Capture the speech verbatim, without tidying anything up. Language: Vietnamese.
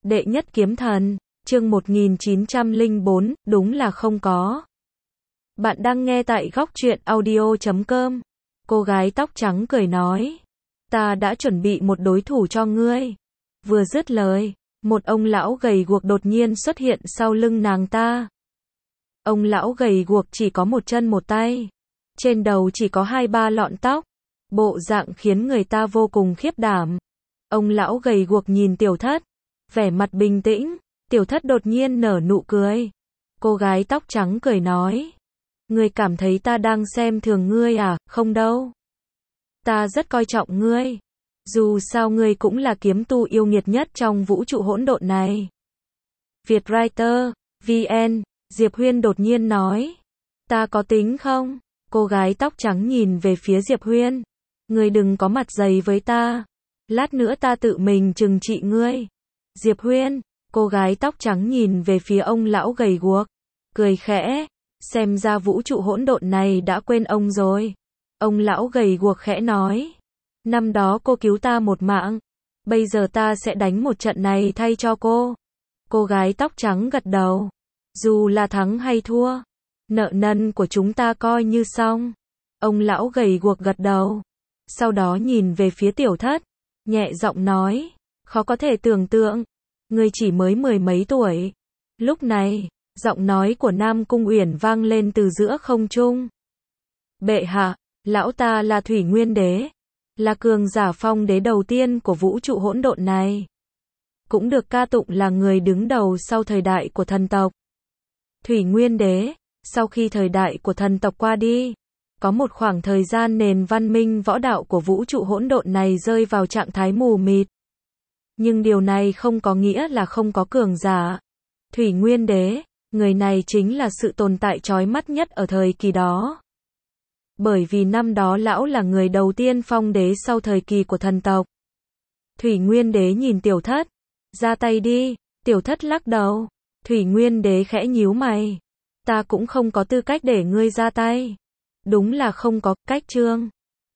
Đệ nhất kiếm thần, chương một nghìn chín trăm lẻ bốn, đúng là không có. Bạn đang nghe tại góc truyện audio chấm com. Cô gái tóc trắng cười nói. Ta đã chuẩn bị một đối thủ cho ngươi. Vừa dứt lời, một ông lão gầy guộc đột nhiên xuất hiện sau lưng nàng ta. Ông lão gầy guộc chỉ có một chân một tay. Trên đầu chỉ có hai ba lọn tóc. Bộ dạng khiến người ta vô cùng khiếp đảm. Ông lão gầy guộc nhìn Tiểu Thất, vẻ mặt bình tĩnh. Tiểu Thất đột nhiên nở nụ cười. Cô gái tóc trắng cười nói. Ngươi cảm thấy ta đang xem thường ngươi à? Không đâu. Ta rất coi trọng ngươi. Dù sao ngươi cũng là kiếm tu yêu nghiệt nhất trong vũ trụ hỗn độn này. Vietwriter, vê en, Diệp Huyên đột nhiên nói. Ta có tính không? Cô gái tóc trắng nhìn về phía Diệp Huyên. Ngươi đừng có mặt dày với ta. Lát nữa ta tự mình trừng trị ngươi. Diệp Huyên, cô gái tóc trắng nhìn về phía ông lão gầy guộc. Cười khẽ. Xem ra vũ trụ hỗn độn này đã quên ông rồi. Ông lão gầy guộc khẽ nói. Năm đó cô cứu ta một mạng. Bây giờ ta sẽ đánh một trận này thay cho cô. Cô gái tóc trắng gật đầu. Dù là thắng hay thua, nợ nần của chúng ta coi như xong. Ông lão gầy guộc gật đầu. Sau đó nhìn về phía Tiểu Thất, nhẹ giọng nói. Khó có thể tưởng tượng. Ngươi chỉ mới mười mấy tuổi. Lúc này, giọng nói của Nam Cung Uyển vang lên từ giữa không trung. Bệ hạ, lão ta là Thủy Nguyên Đế. Là cường giả phong đế đầu tiên của vũ trụ hỗn độn này. Cũng được ca tụng là người đứng đầu sau thời đại của thần tộc. Thủy Nguyên Đế, sau khi thời đại của thần tộc qua đi, có một khoảng thời gian nền văn minh võ đạo của vũ trụ hỗn độn này rơi vào trạng thái mù mịt. Nhưng điều này không có nghĩa là không có cường giả. Thủy Nguyên Đế, người này chính là sự tồn tại chói mắt nhất ở thời kỳ đó. Bởi vì năm đó lão là người đầu tiên phong đế sau thời kỳ của thần tộc. Thủy Nguyên Đế nhìn Tiểu Thất. Ra tay đi. Tiểu Thất lắc đầu. Thủy Nguyên Đế khẽ nhíu mày. Ta cũng không có tư cách để ngươi ra tay. Đúng là không có cách chương.